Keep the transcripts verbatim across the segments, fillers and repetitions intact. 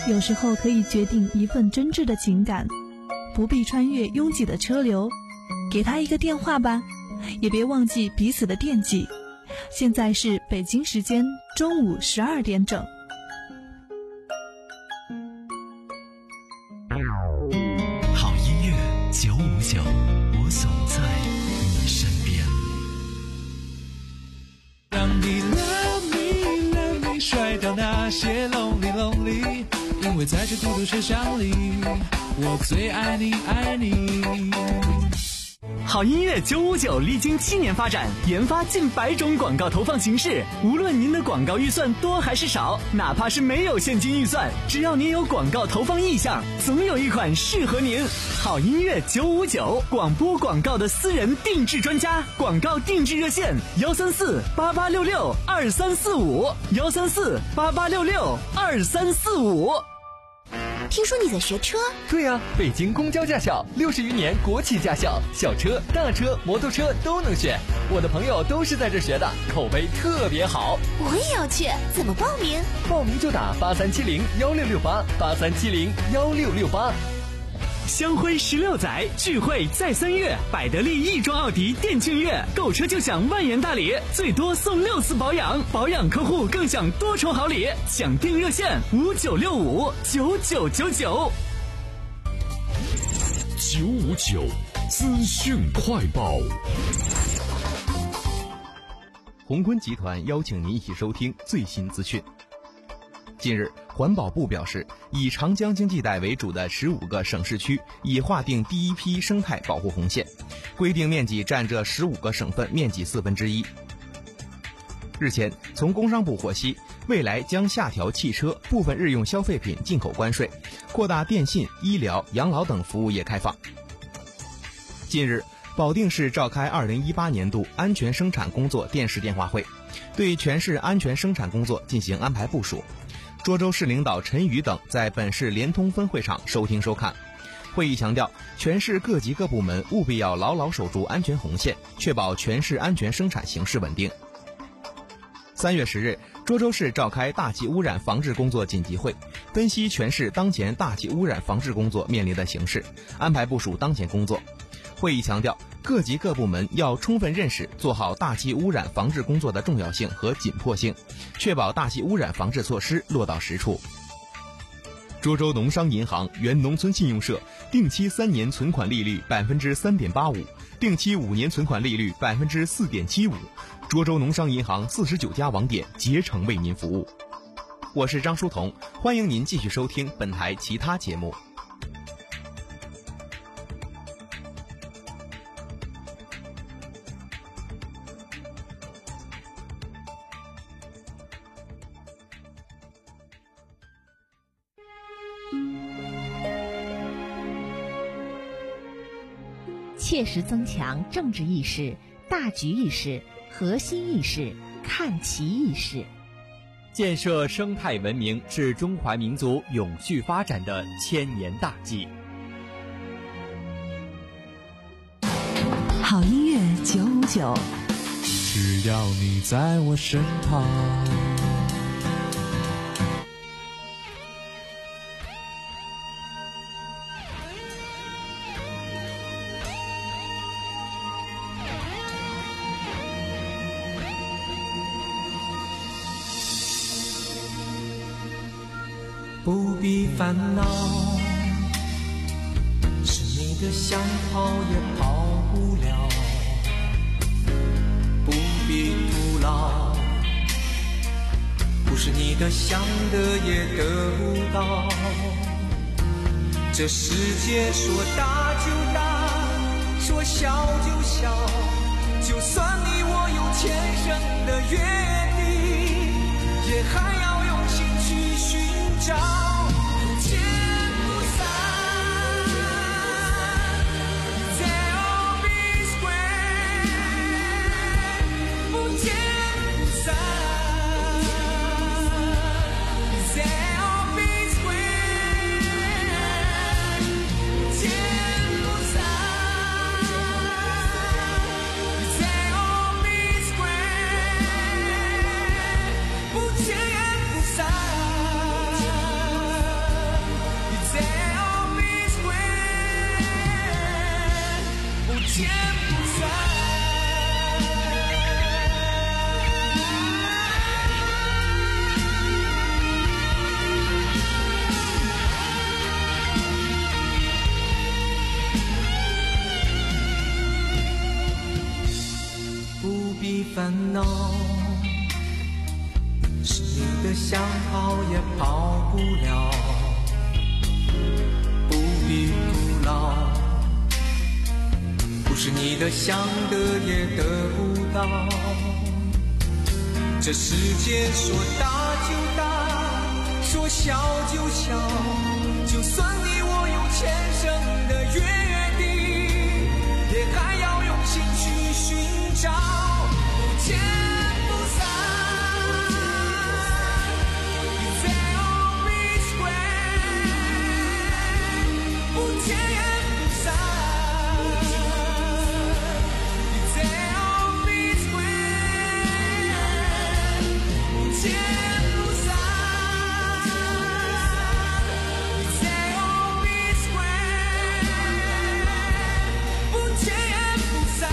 有时候可以决定一份真挚的情感，不必穿越拥挤的车流，给他一个电话吧，也别忘记彼此的惦记。现在是北京时间中午十二点整。 好音乐九五九，我总在你身边。 让你 love me love me 甩掉那些 lonely lonely， 因为在这孤独车厢里，我最爱你爱你。 好音乐九五九历经七年发展，研发近百种广告投放形式。无论您的广告预算多还是少，哪怕是没有现金预算，只要您有广告投放意向，总有一款适合您。好音乐九五九，广播广告的私人定制专家，广告定制热线幺三四八八六六二三四五幺三四八八六六二三四五。 听说你在学车？ 对啊，北京公交驾校六十余年国企驾校，小车、大车、摩托车都能选。我的朋友都是在这学的，口碑特别好。 我也要去，怎么报名？ 报名就打八三七零幺六六八八三七零幺六六八。 香辉十六载，聚会在三月，百得利亦庄奥迪店庆月，购车就享万元大礼，最多送六次保养，保养客户更享多重好礼。想订热线五九六五九九九九。 九五九资讯快报。 宏坤集团邀请您一起收听最新资讯。近日，环保部表示，以长江经济带为主的十五个省市区已划定第一批生态保护红线，规定面积占这十五个省份面积四分之一。日前，从工商部获悉，未来将下调汽车部分日用消费品进口关税，扩大电信、医疗、养老等服务业开放。近日，保定市召开二零一八年度安全生产工作电视电话会，对全市安全生产工作进行安排部署。涿州市领导陈宇等在本市联通分会场收听收看。会议强调，全市各级各部门务必要牢牢守住安全红线，确保全市安全生产形势稳定。三月十日，涿州市召开大气污染防治工作紧急会，分析全市当前大气污染防治工作面临的形势，安排部署当前工作。会议强调，各级各部门要充分认识做好大气污染防治工作的重要性和紧迫性，确保大气污染防治措施落到实处。涿州农商银行原农村信用社定期三年存款利率百分之三点八五，定期五年存款利率百分之四点七五。涿州农商银行四十九家网点竭诚为您服务。我是张书彤，欢迎您继续收听本台其他节目。 切实增强政治意识、大局意识、核心意识、看齐意识。 建设生态文明是中华民族永续发展的千年大计。 好音乐九五九， 只要你在我身旁。不必烦恼，是你的想跑也跑不了，不必徒劳，不是你的想得也得不到。这世界说大就大，说小就小，就算你我有前生的约定，也还要用心去寻找，不见不散。They'll be square， 不见不散。They'll be square， 不见不散。They'll be square， 不见不散。 不见不散。不必烦恼，是你的想跑也跑不了，不必徒劳，不是你的想得也得不到。这世界说大就大，说小就小，就算你我有前生的约定，也还要用心去寻找，不见不散。They'll be square， 不见不散。They'll be square， 不见不散。They'll be square， 不见不散。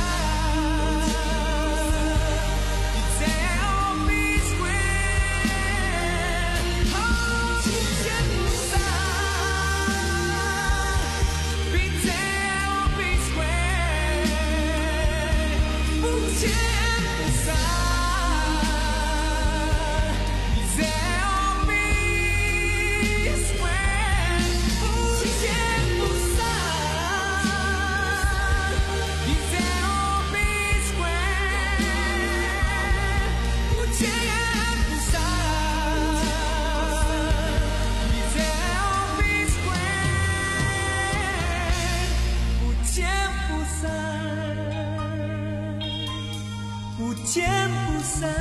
不见不散，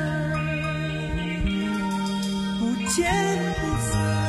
不见不散。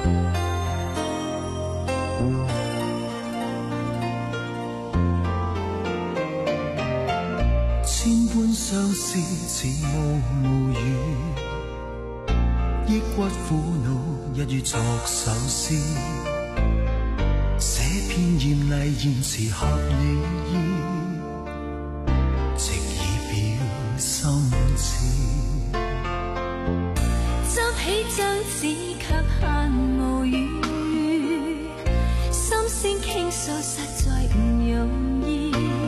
千般相思似雾无语，抑郁苦恼一于作首诗，写篇艳丽言辞合你意，直以表心志。 执起张纸却限无语，心声倾诉实在唔容易，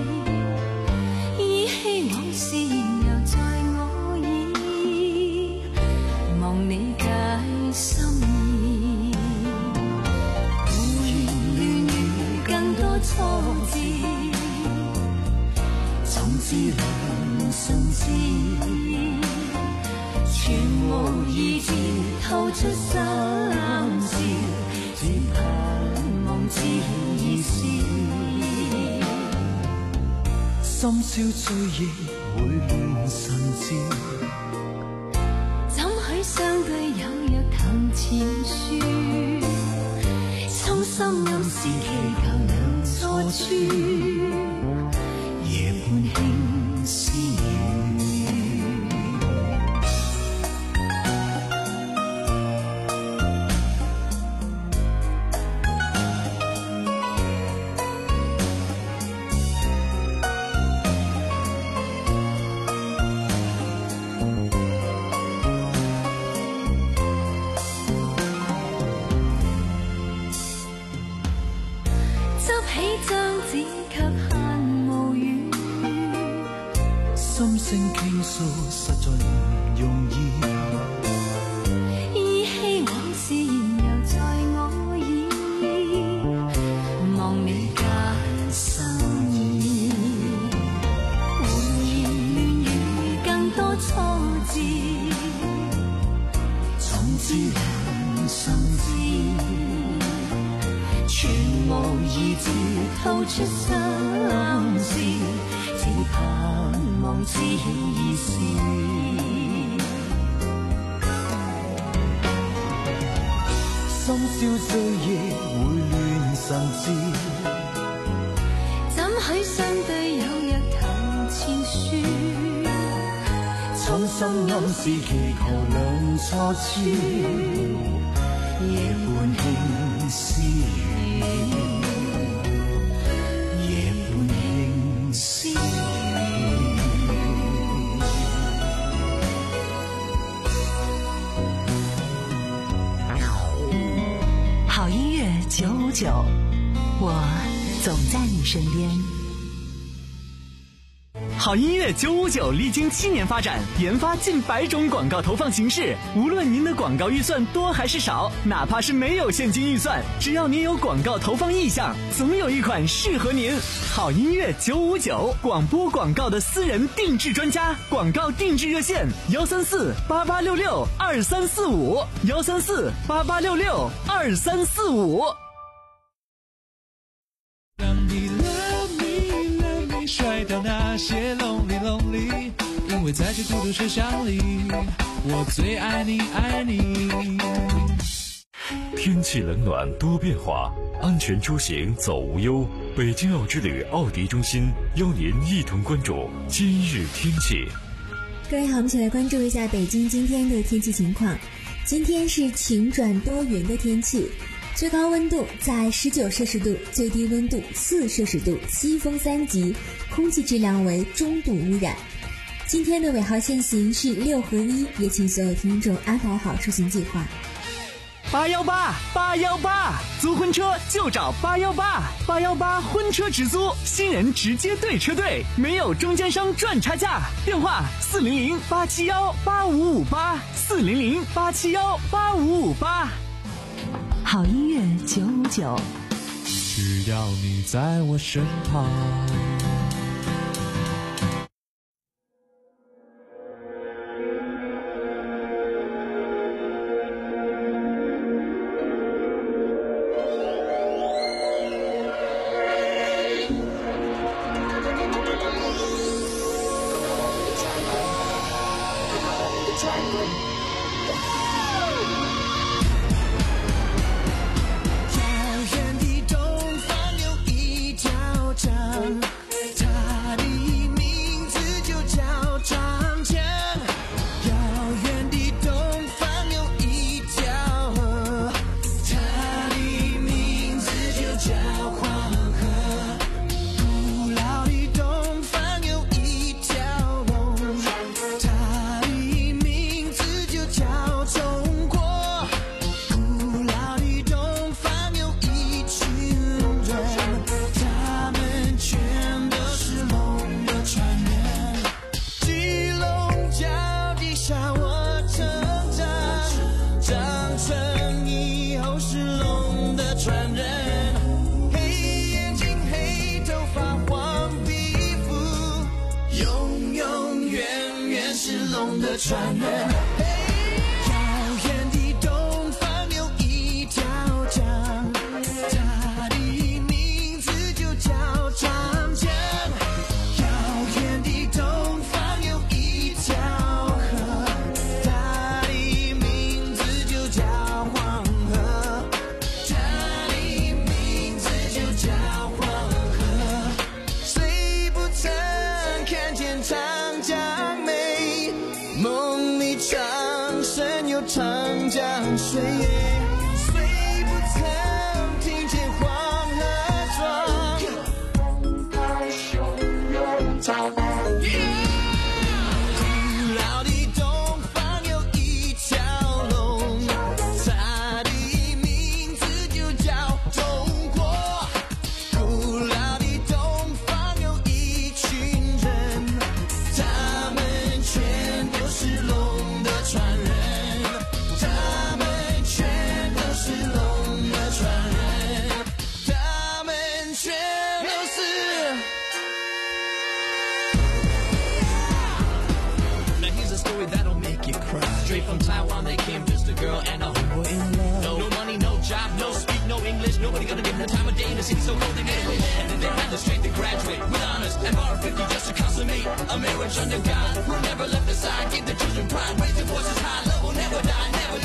依稀往事又在我意，望你解心意。胡言乱语更多挫折，总知两心知，全无意志吐出心事，只盼望知意思。 深宵醉意会乱神志， 怎许相对有若藤前树，衷心暗示祈求两錯處，夜半輕私語。 心聲傾訴實在唔容易， 依稀往事仍猶在我意，望你解心意。胡言亂語更多挫折， 總知兩心知， 全無意志吐出心事，只盼望知意思。 深宵醉意會亂神志， 怎許相對有若藤前樹， 衷心暗示祈求兩錯處，夜半輕私語，夜半輕私語。 好音乐九五九，我总在你身边。 好音乐九五九历经七年发展，研发近百种广告投放形式。无论您的广告预算多还是少，哪怕是没有现金预算，只要您有广告投放意向，总有一款适合您。好音乐九五九，广播广告的私人定制专家，广告定制热线：幺三四八八六六二三四五，幺三四八八六六二三四五。 甩掉那些 lonely lonely， 因为在这孤独车厢里，我最爱你爱你。 天气冷暖多变化，安全出行走无忧。北京奥之旅奥迪中心邀您一同关注今日天气。 各位好，我们一起来关注一下北京今天的天气情况。今天是晴转多云的天气，最高温度在十九摄氏度，最低温度四摄氏度，西风三级，空气质量为中度污染。今天的尾号限行是六合一，也请所有听众安排好出行计划。 八幺八八幺八，租婚车就找八幺八，八幺八婚车直租，新人直接对车队，没有中间商赚差价。电话四零零八七幺八五五八，四零零八七幺八五五八。 好音乐九五九， 只要你在我身旁。 的传人。遥远的东方有一条江，它的名字就叫长江。遥远的东方有一条河，它的名字就叫黄河，它的名字就叫黄河。谁不曾看见长江美，梦里长生有长江水。谁不曾听见黄河壮，古老的东方有一条龙，它的名字就叫中国。古老的东方有一群人，他们全都是龙的传人，他们全都是龙的传人，他们全都是。Now here's a story that'll make you cry. Straight from Taiwan, they came just a girl and a homeboy in love. No, no money, no job, no speak, no English. Nobody gonna give them the time of day in the city so cold they made away. And then they had the strength to graduate with honors and bar fifty just to consummate a marriage under God who never left aside. Give the children pride, raise their voices high, love will never die, never.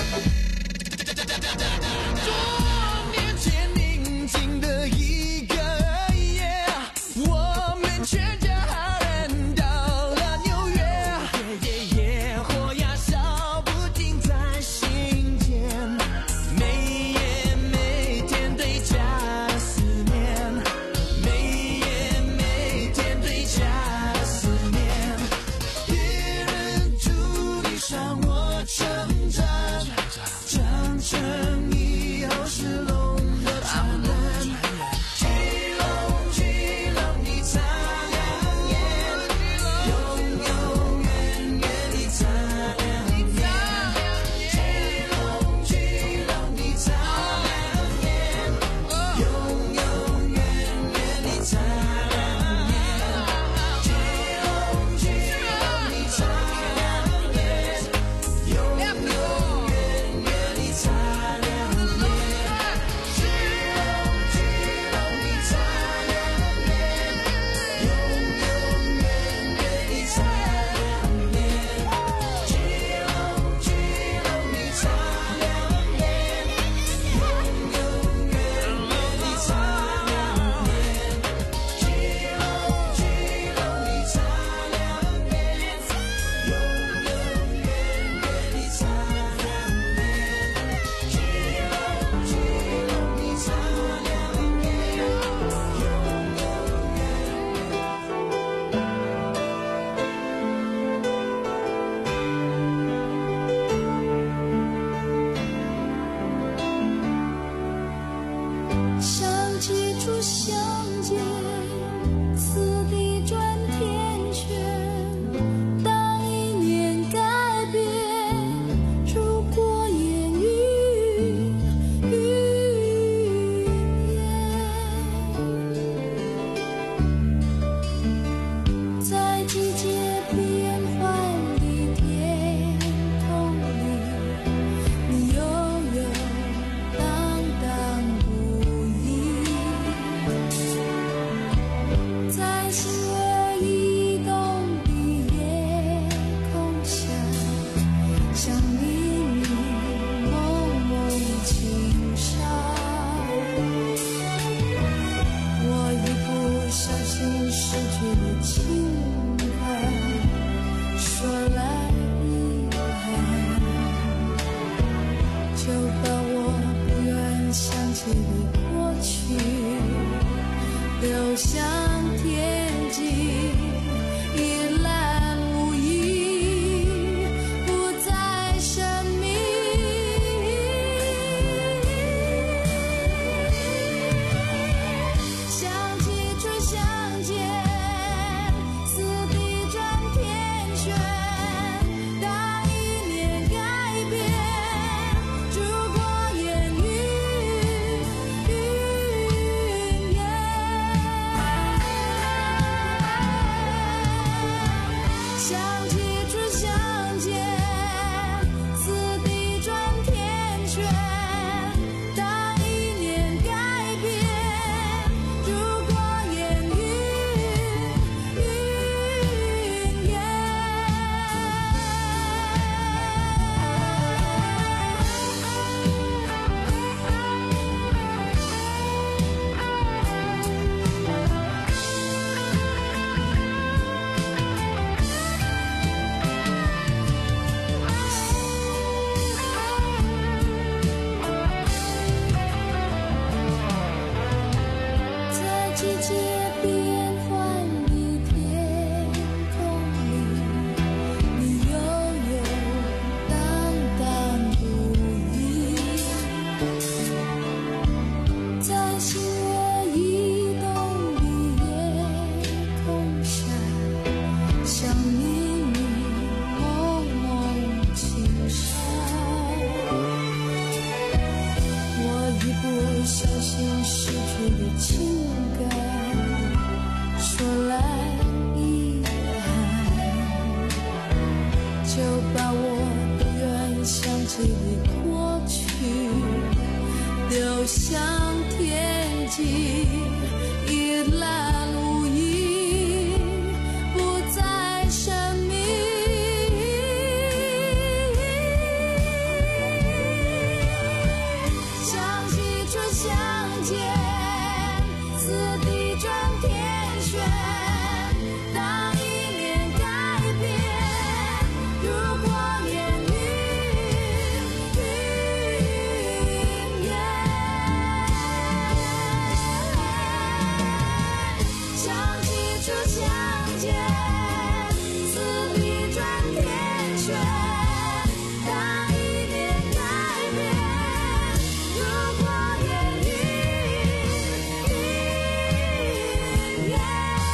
多年前宁静的一个夜，我们全家人到了纽约，夜夜夜火呀烧不停在心间，每夜每天对家的思念，每夜每天对家的思念，别人注意上我。 走向天际，一览无遗，不再神秘。相惜春相见，此地转天旋。当一念改变，如光烟云云烟。相惜初相见，此地转天旋。当一念改变，如光烟云云烟。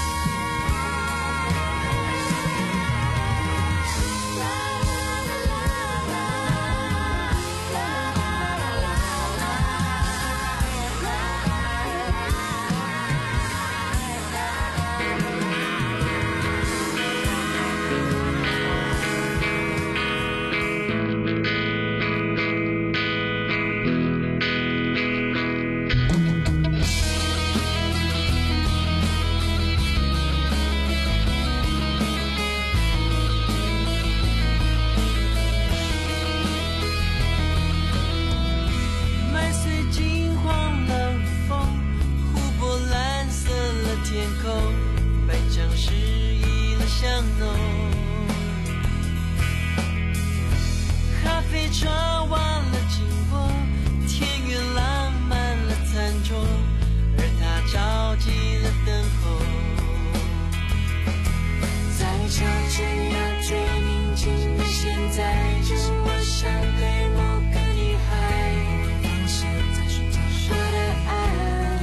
麦穗金黄了风，湖泊蓝色了天空，白墙诗意了香浓。咖啡窗忘了经过，田园浪漫了餐桌，而他着急了等候。在吵着要追宁静的现在，就我想对某个女孩。我的爱，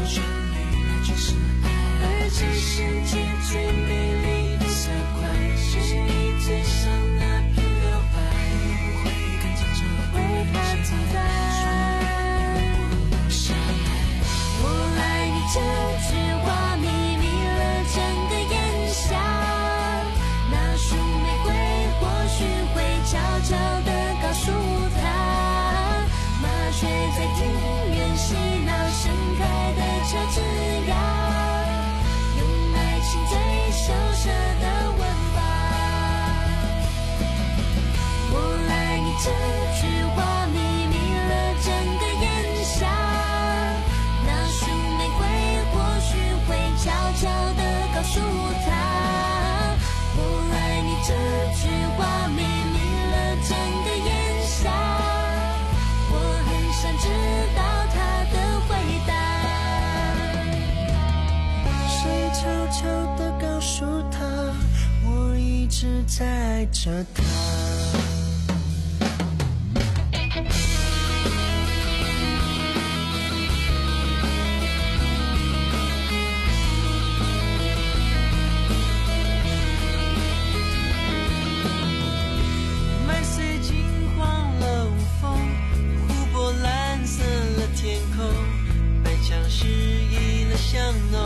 而这世界最美丽的色块，是你嘴上那片留白，为它存在。我爱你这句话秘密了整个炎夏，那束玫瑰或许会悄悄地告诉他，麻雀在庭院嬉闹盛开的乔治亚，用爱情最羞涩的吻法。我爱你这句话秘密了整个炎夏，那束玫瑰或许会悄悄地告诉他，我爱你这句话秘密了整个炎夏，我很想知道他的回答。谁悄悄地告诉他，我一直在着他。麦穗金黄了无风，湖泊蓝色了天空，白墙诗意了香浓。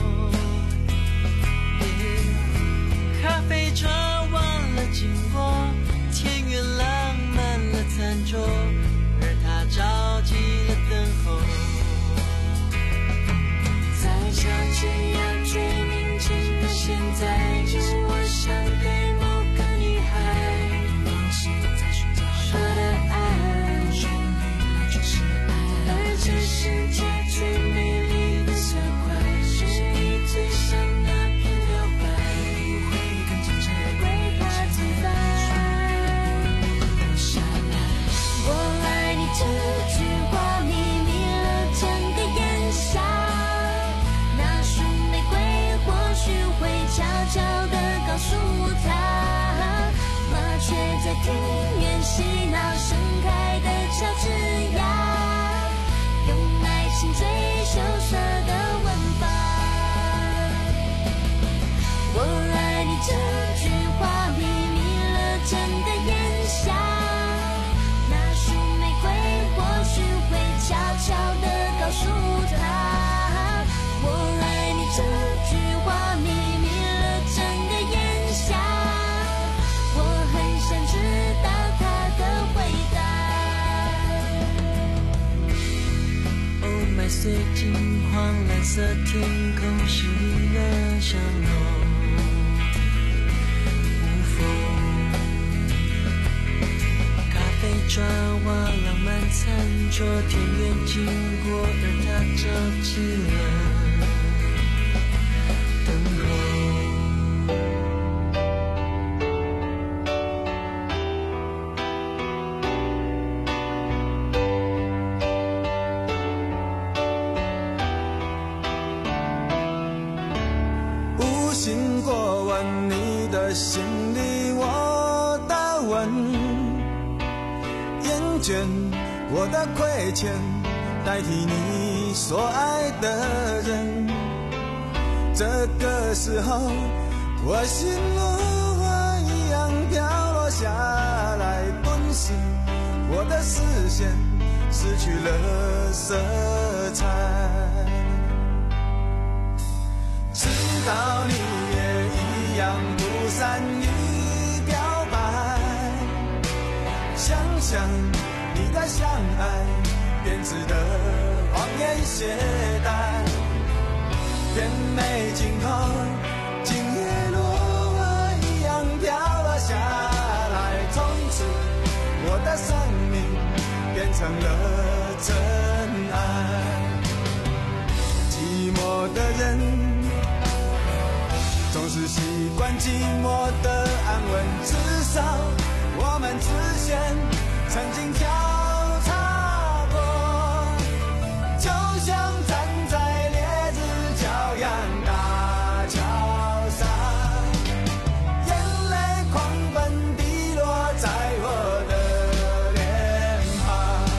咖啡窗忘了经过，田园浪漫了餐桌，而他着急了等候。在吵着要追宁静的现在，就我想对某个女孩。我的爱，而这世界最美丽的色块，是你嘴上那片留白，为它存在。我爱你这句话秘密了整个炎夏，那束玫瑰或许会悄悄地告诉他，麻雀在庭院嬉闹盛开的乔治亚，用爱情最羞涩的吻法。我爱你这句话秘密了整个炎夏，那束玫瑰或许会悄悄地告诉他，我爱你这句话秘密了整个炎夏，我很想知道他的回答。 麦穗金黄，蓝色天空是你的笑容。无风，咖啡砖瓦，浪漫餐桌，田园经过，而它着起了灯候。 经过问你的心里我的问，厌倦我的亏欠，代替你所爱的人。这个时候我心如花一样飘落下来，顿时我的视线失去了色彩。知道你也一样不善于表白，想想你的相爱编织的谎言懈怠，甜美镜头今夜落花一样飘了下来，从此我的生命变成了尘埃。寂寞的人总是习惯寂寞的安稳，至少我们之前曾经交叉过，就像站在烈日骄阳大桥上，眼泪狂奔滴落在我的脸庞。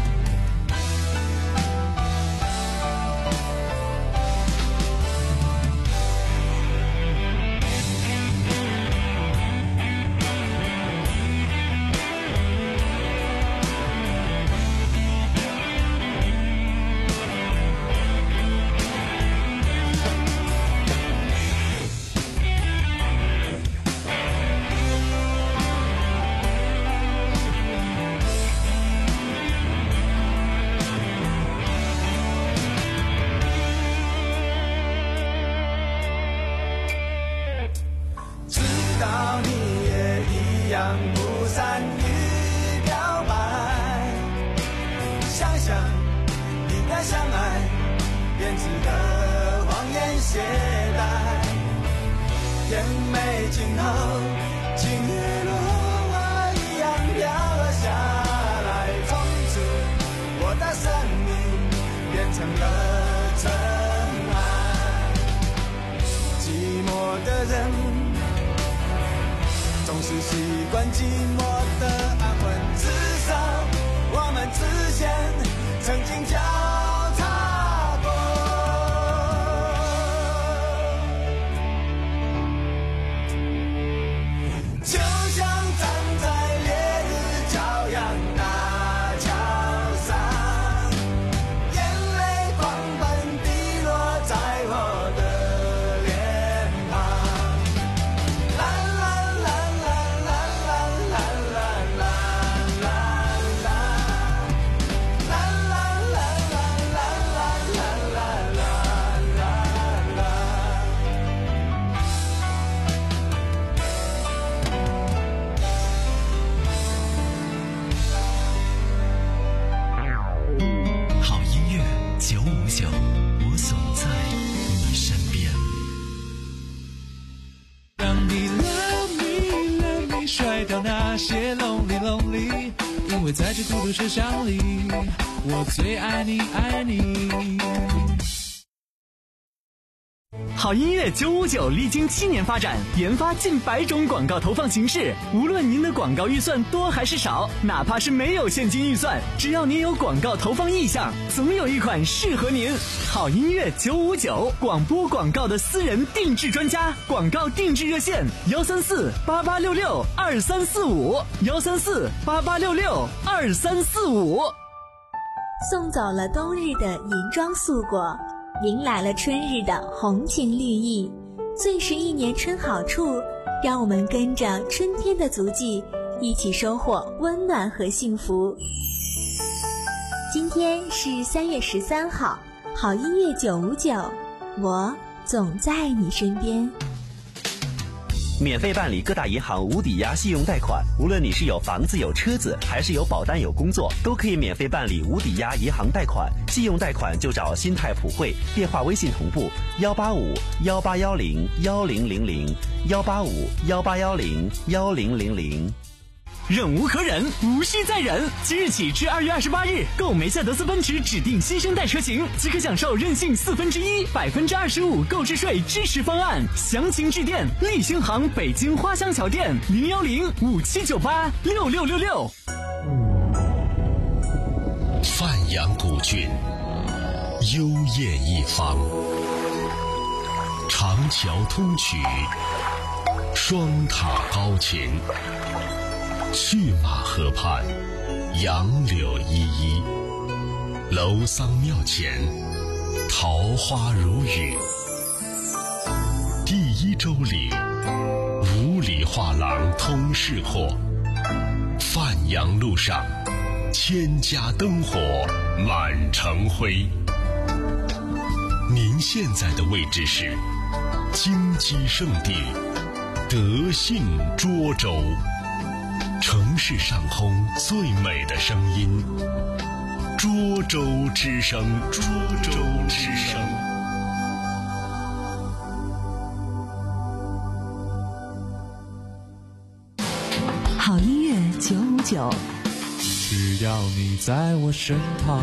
不善于表白，想想你的相爱编织的谎言懈怠，甜美镜头今夜落花一样飘了下来，从此我的生命变成了尘埃。寂寞的人总是习惯寂寞的安稳，至少我们之前曾经交叉过。就像站在烈日骄阳大桥上，眼泪狂奔滴落在我的脸庞。啦啦啦我总在你身边。 让你 love me love me 甩掉那些 lonely lonely， 因为在这孤独车厢里，我最爱你爱你。 好音乐九五九历经七年发展，研发近百种广告投放形式。无论您的广告预算多还是少，哪怕是没有现金预算，只要您有广告投放意向，总有一款适合您。好音乐九五九，广播广告的私人定制专家，广告定制热线：幺三四八八六六二三四五，幺三四八八六六二三四五。 送走了冬日的银装素裹，迎来了春日的红情绿意，最是一年春好处，让我们跟着春天的足迹，一起收获温暖和幸福。今天是三月十三号，好音乐九五九，我总在你身边。 免费办理各大银行无抵押信用贷款，无论你是有房子有车子，还是有保单有工作，都可以免费办理无抵押银行贷款。信用贷款就找新泰普惠，电话微信同步幺八五幺八幺零幺零零零幺八五幺八幺零幺零零零。 忍无可忍，无需再忍。即日起至二月二十八日，购梅赛德斯奔驰指定新生代车型，即可享受任性四分之一、百分之二十五购置税支持方案。详情致电立星行北京花乡桥店零幺零五七九八六六六六。 范阳古郡，幽艳一方，长桥通衢，双塔高擎。去马河畔，杨柳依依，楼桑庙前，桃花如雨。第一周里，五里画廊通市货，范阳路上，千家灯火满城辉。您现在的位置是金鸡圣地德信涿州。城市上空最美的声音，涿州之声，涿州之声。 好音乐九五九， 只要你在我身旁。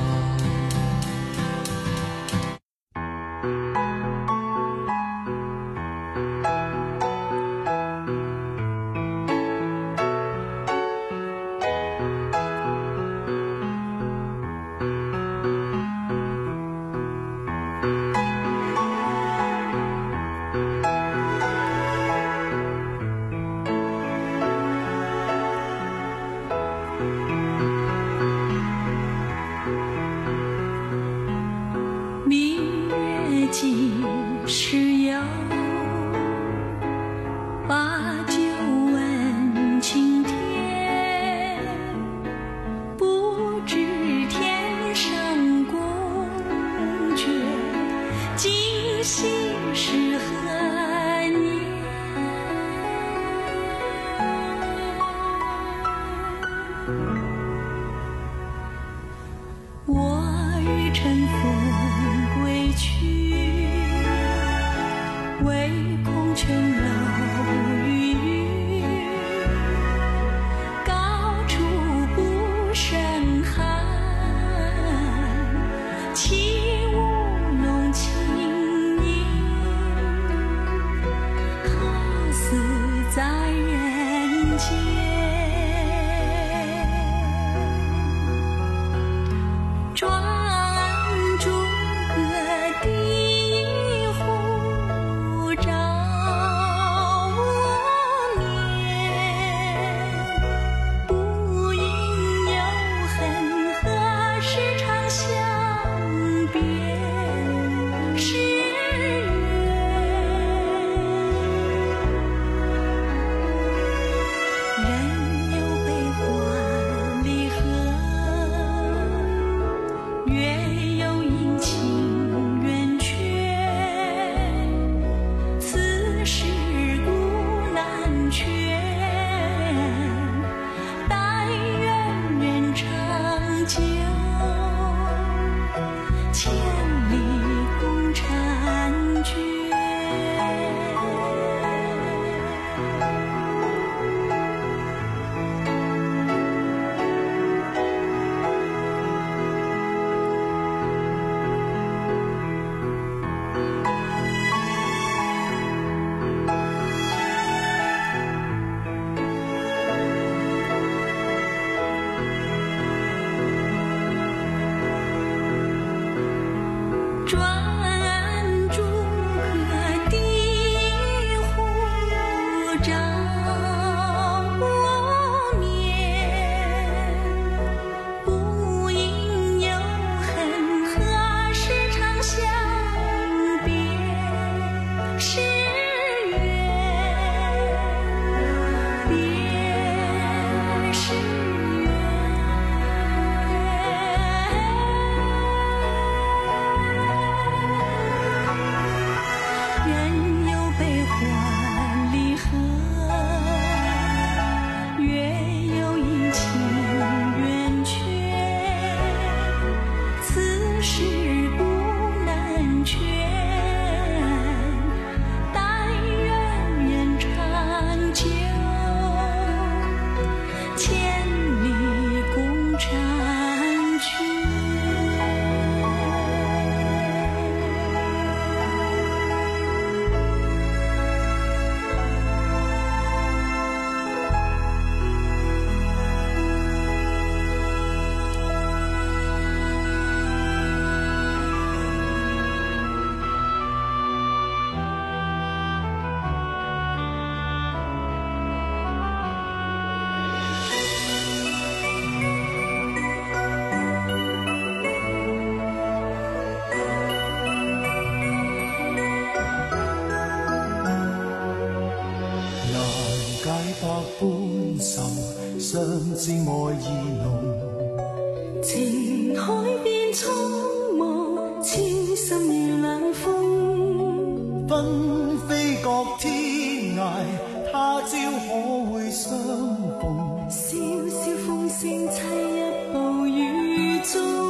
至爱意浓。 情海变苍茫，痴心如冷风。 纷飞各天涯，他朝可會相逢？ 笑笑風聲凄一步雨中。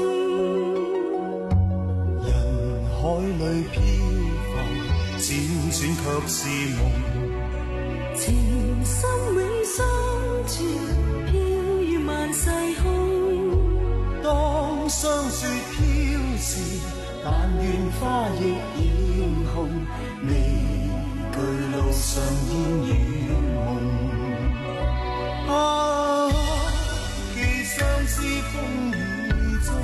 人海裏漂浮，輾轉卻是夢。 情深永相住，飄於萬世空。 當霜雪飄時，但願花亦染紅，未懼路上煙雨夢。啊，既相思風雨中，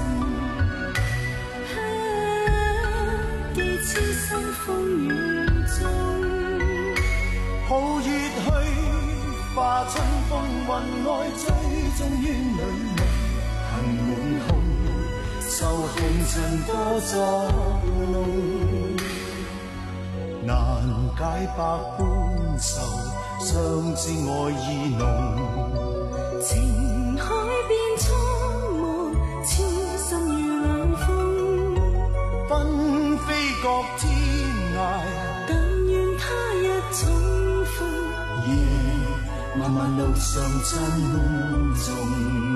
啊，既痴心風雨中。 抱月去，化春風雲外，追蹤於女夢。恨滿胸，受紅塵多作弄，難解百般愁，相知愛意濃。 情海變蒼茫，痴心如冷風。 紛飛各天涯， 但願他日重逢。 夜漫漫路上珍重。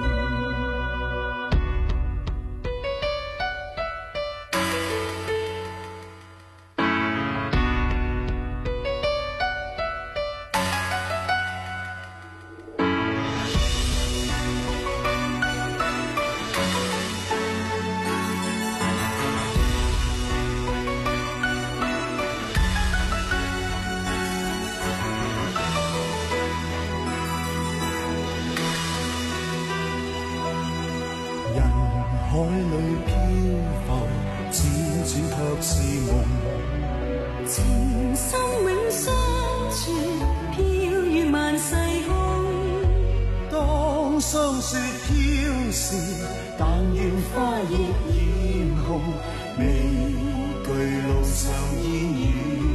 海裏漂浮，輾轉卻是夢。 情深永相住，飄於萬世空。 當霜雪飄時，但願花亦染紅，未懼路上煙雨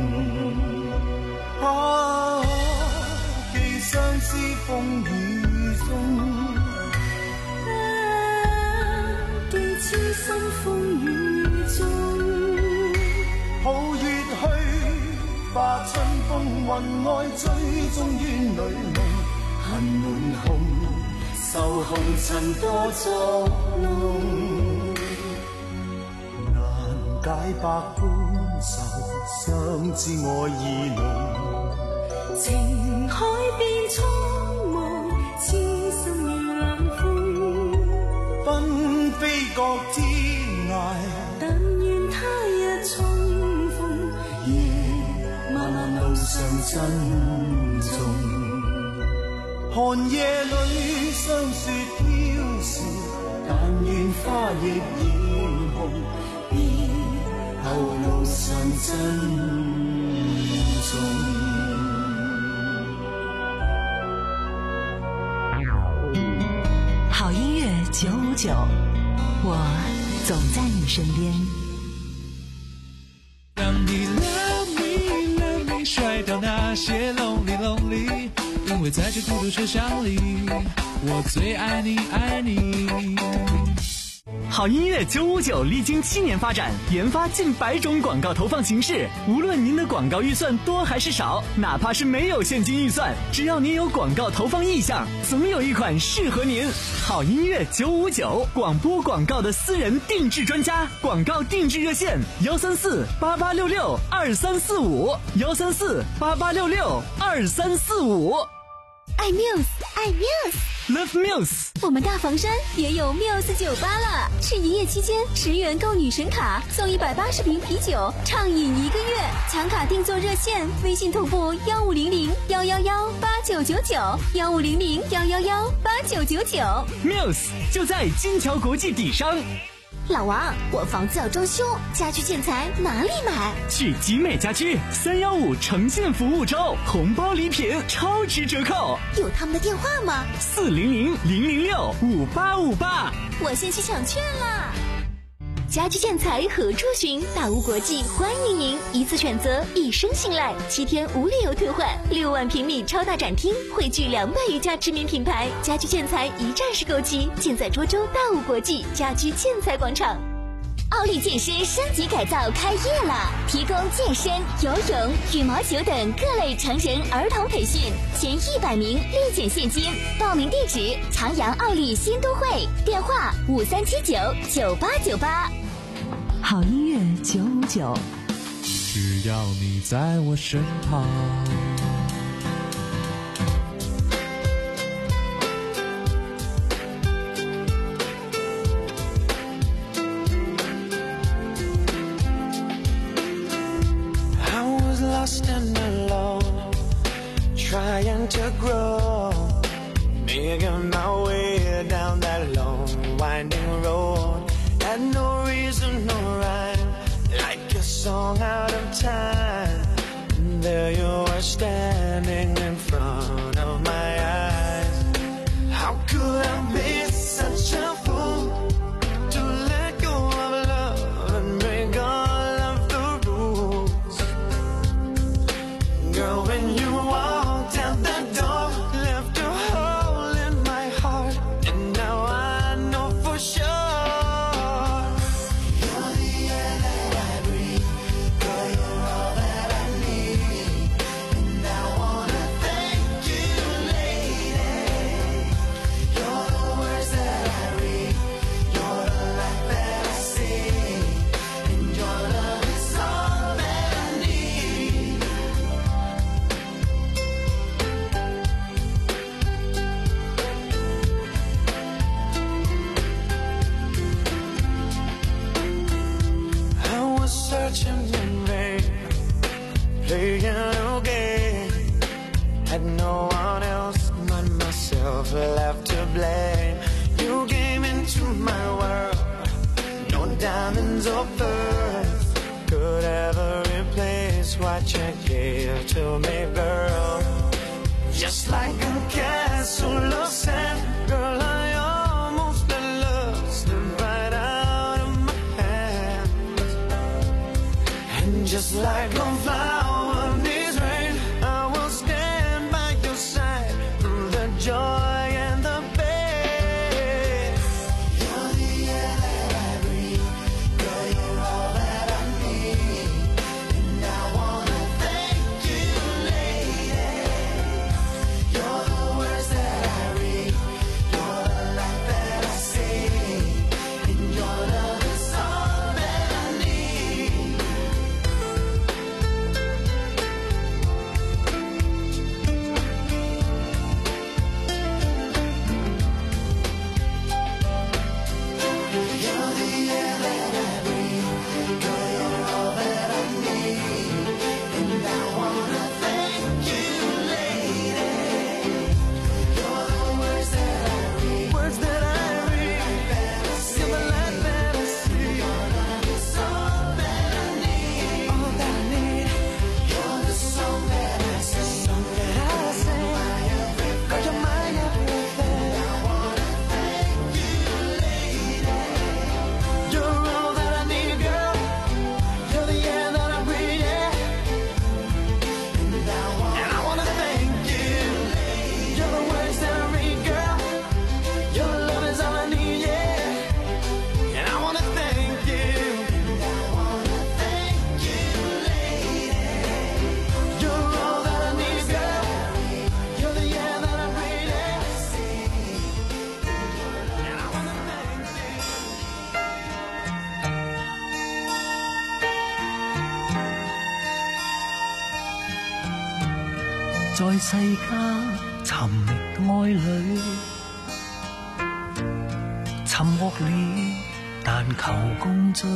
夢。啊，既相思風雨中。 痴心風雨中， 抱月去，化春風雲外，追蹤於女夢。恨滿胸，受紅塵多作弄，難解百般愁，相知愛意濃。 情海變蒼茫，痴心如冷風。 紛飛各天涯， 但願他日重逢。 夜漫漫路上珍重。寒夜裏霜雪飄時，但願花亦染紅，別後路上珍重。 好音乐九五九，我总在你身边。 让你 love me love me 甩掉那些 lonely lonely， 因为在这孤独车厢里，我最爱你爱你。 好音乐九五九历经七年发展，研发近百种广告投放形式。无论您的广告预算多还是少，哪怕是没有现金预算，只要您有广告投放意向，总有一款适合您。好音乐九五九，广播广告的私人定制专家，广告定制热线：幺三四八八六六二三四五，幺三四八八六六二三四五。 爱 Muse， 爱 Muse。Love Muse， 我们大房山也有 Muse 酒吧了，是营业期间十元购女神卡送一百八十瓶啤酒，畅饮一个月。抢卡订座热线：微信同步幺五零零幺幺幺八九九九，幺五零零幺幺幺八九九九。 Muse 就在金桥国际底商。 老王，我房子要装修，家居建材哪里买？ 去集美家居三幺五呈现服务周，红包礼品超值折扣。 有他们的电话吗？ 四零零零零六五八五八。 我先去抢券了。 家居建材何处寻？大屋国际欢迎您一次选择，一生信赖，七天无理由退换。六万平米超大展厅，汇聚两百余家知名品牌，家居建材一站式购齐，尽在涿州大屋国际家居建材广场。奥利健身升级改造开业了，提供健身、游泳、羽毛球等各类成人儿童培训，前一百名立减现金。报名地址：长阳奥利新都会，电话五三七九九八九八。 好音乐九五九， 只要你在我身旁。 Lost and alone, trying to grow, making my way down that long winding road. Had no reason, no rhyme, like a song out of time. And there you were standing in front of my eyes. How could I be such a fool to let go of love and break all of the rules? Girl, when you walked out the door, left a hole in my heart, and now I know for sure you're the air that I breathe. Girl, you're all that I need, and I wanna thank you, lady. You're the words that I read, you're the light that I see, and your love is all that I need. I was searching in vain, playing a game. Had no one else but myself left to blame. You came into my world, no diamonds or pearls could ever replace what you gave to me, girl. Just like a castle of sand, girl, I almost let love slip right out of my hands. And just like a flower needs rain, I will stand by your side through the joy and the pain. You're the air that I breathe, girl, you're all that I need, and I wanna thank you, lady. You're the words that I read, you're the light that I see, and your love is all that I need. You're the air that I breathe, girl, you're all that I need, and I wanna thank you, lady. You're the words that I read, words that I read, you're the light that I see, your love is all that I need, all that I need. You're the song that I sing, song that I sing, girl, you're my everything. I wanna thank you, lady. You're all that I need, girl. You're the air that I breathe, yeah. And I wanna thank you. You're the words that I read, girl. Your love is all I need, yeah. And I wanna thank you. Thank you, lady. You're all that I need, girl. You're the air that I breathe, yeah. And I wanna thank you. 在世間尋覓愛侶，尋獲了，但求共聚。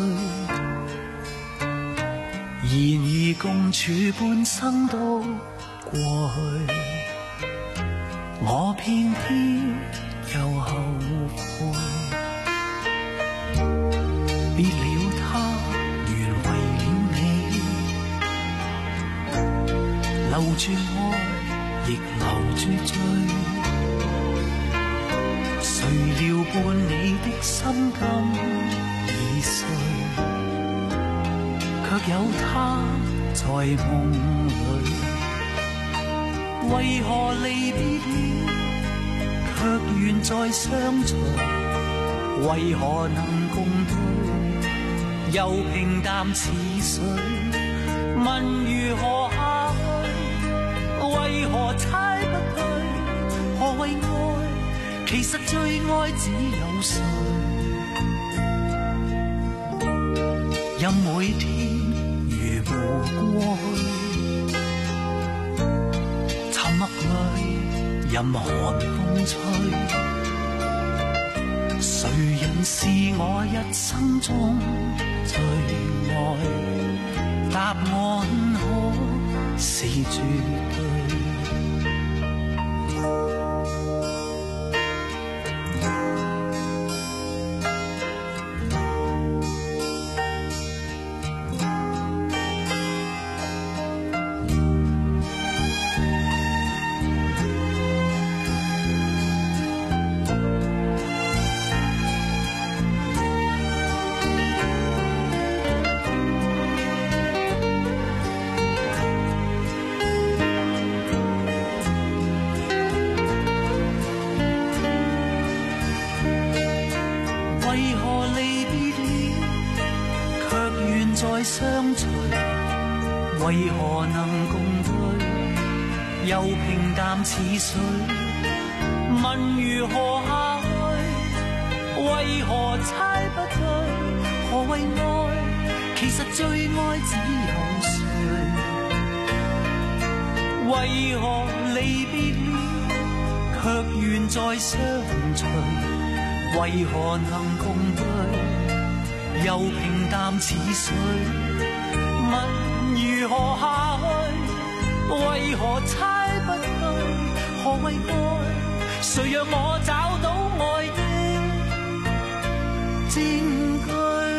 然而共處半生都過去，我偏偏又後悔。別了他，原為了你，留住愛，亦留住罪。誰料伴你的心今已碎。 有他在夢裏。為何離別了，卻願再相隨？為何能共對，又平淡似水？問如何下去，為何猜不對？何謂愛？其實最愛只有誰？任每天如無過去，沉默裏任寒風吹，誰人是我一生中最愛？答案可是絕對。再相隨，為何能共對，又平淡似水？問如何下去，為何猜不對？何謂愛？其實最愛只有誰？為何離別了，卻願再相隨？為何能共對，又平淡似水？問如何下去，為何猜不對？何謂愛？誰讓我找到愛的證據？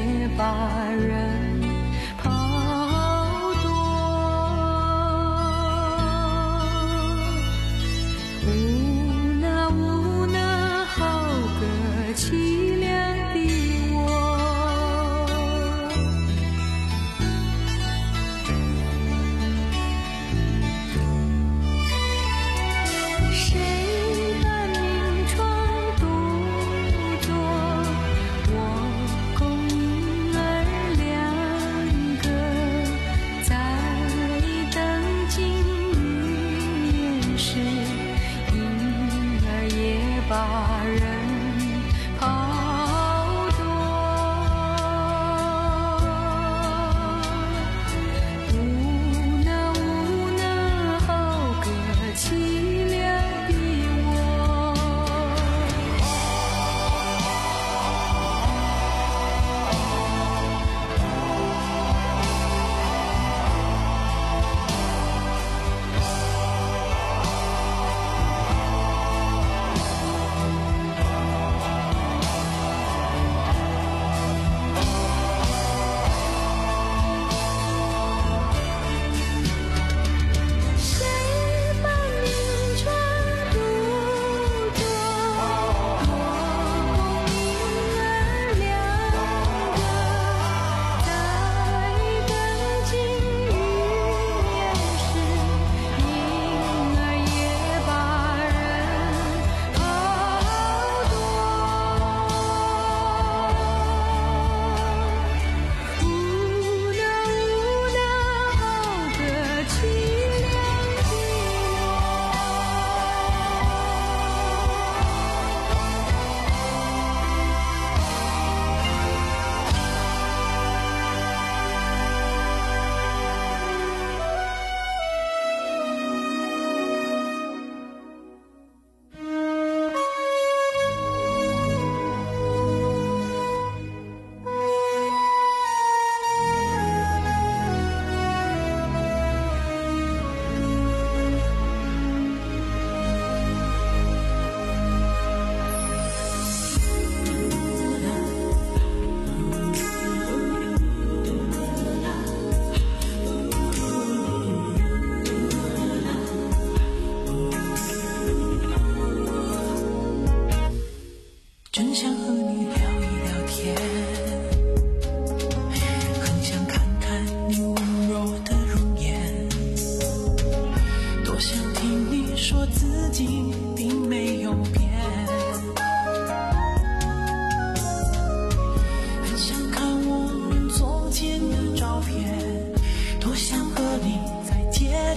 把人抛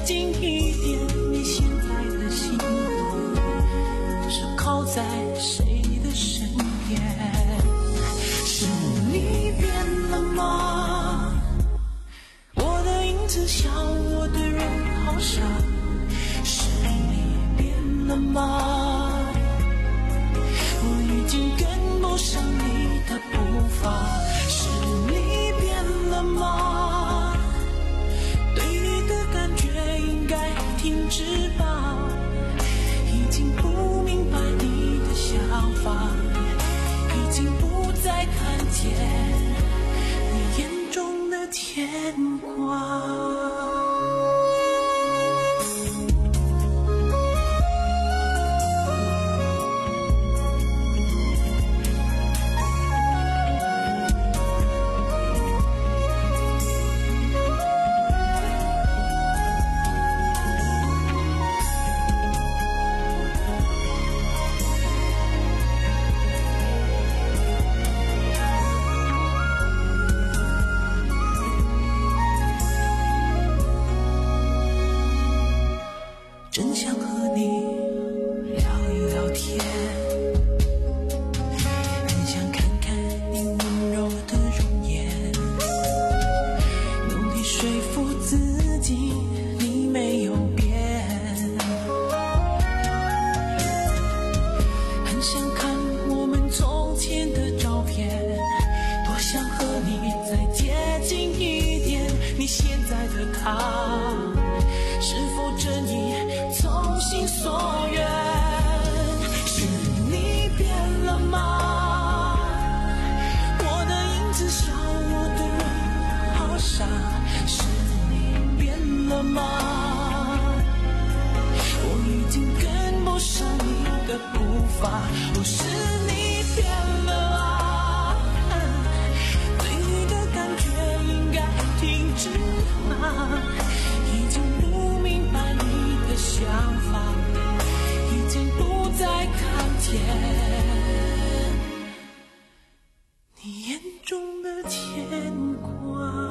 近一点，你现在的心是靠在谁的身边？是你变了吗？我的影子像我的人好傻，是你变了吗？我已经跟不上你的步伐，是你变了吗？对你的感觉应该停止吧，已经不明白你的想法，已经不再看见你眼中的牵挂。真想和你聊一聊天，很想看看你温柔的容颜，努力说服自己你没有变，很想看我们从前的照片，多想和你再接近一点，你现在的他是否真意从心所愿？是你变了吗？我的影子像我的人好傻，是你变了吗？我已经跟不上你的步伐，不是你变了啊，对你的感觉应该停止啊，已经不明白你的想法，已经不再看见你眼中的牵挂。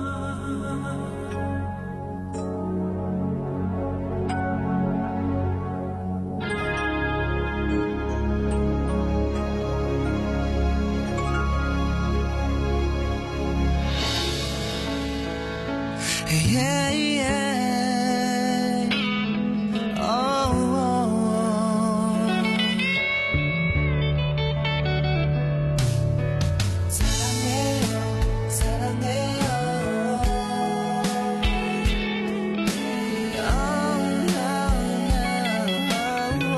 Yeah, yeah. Oh, oh, oh. 사랑해요, 사랑해요. Oh, oh,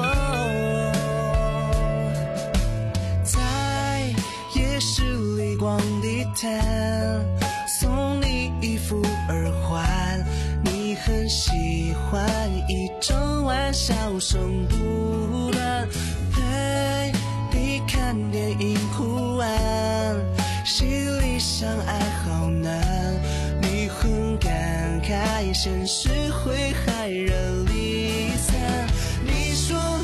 oh. 在夜市里逛地摊，送你一副耳环，你很喜欢，一整晚笑声不断，陪你看电影哭完，戏里相爱好难，你很感慨，现实会害人离散，你说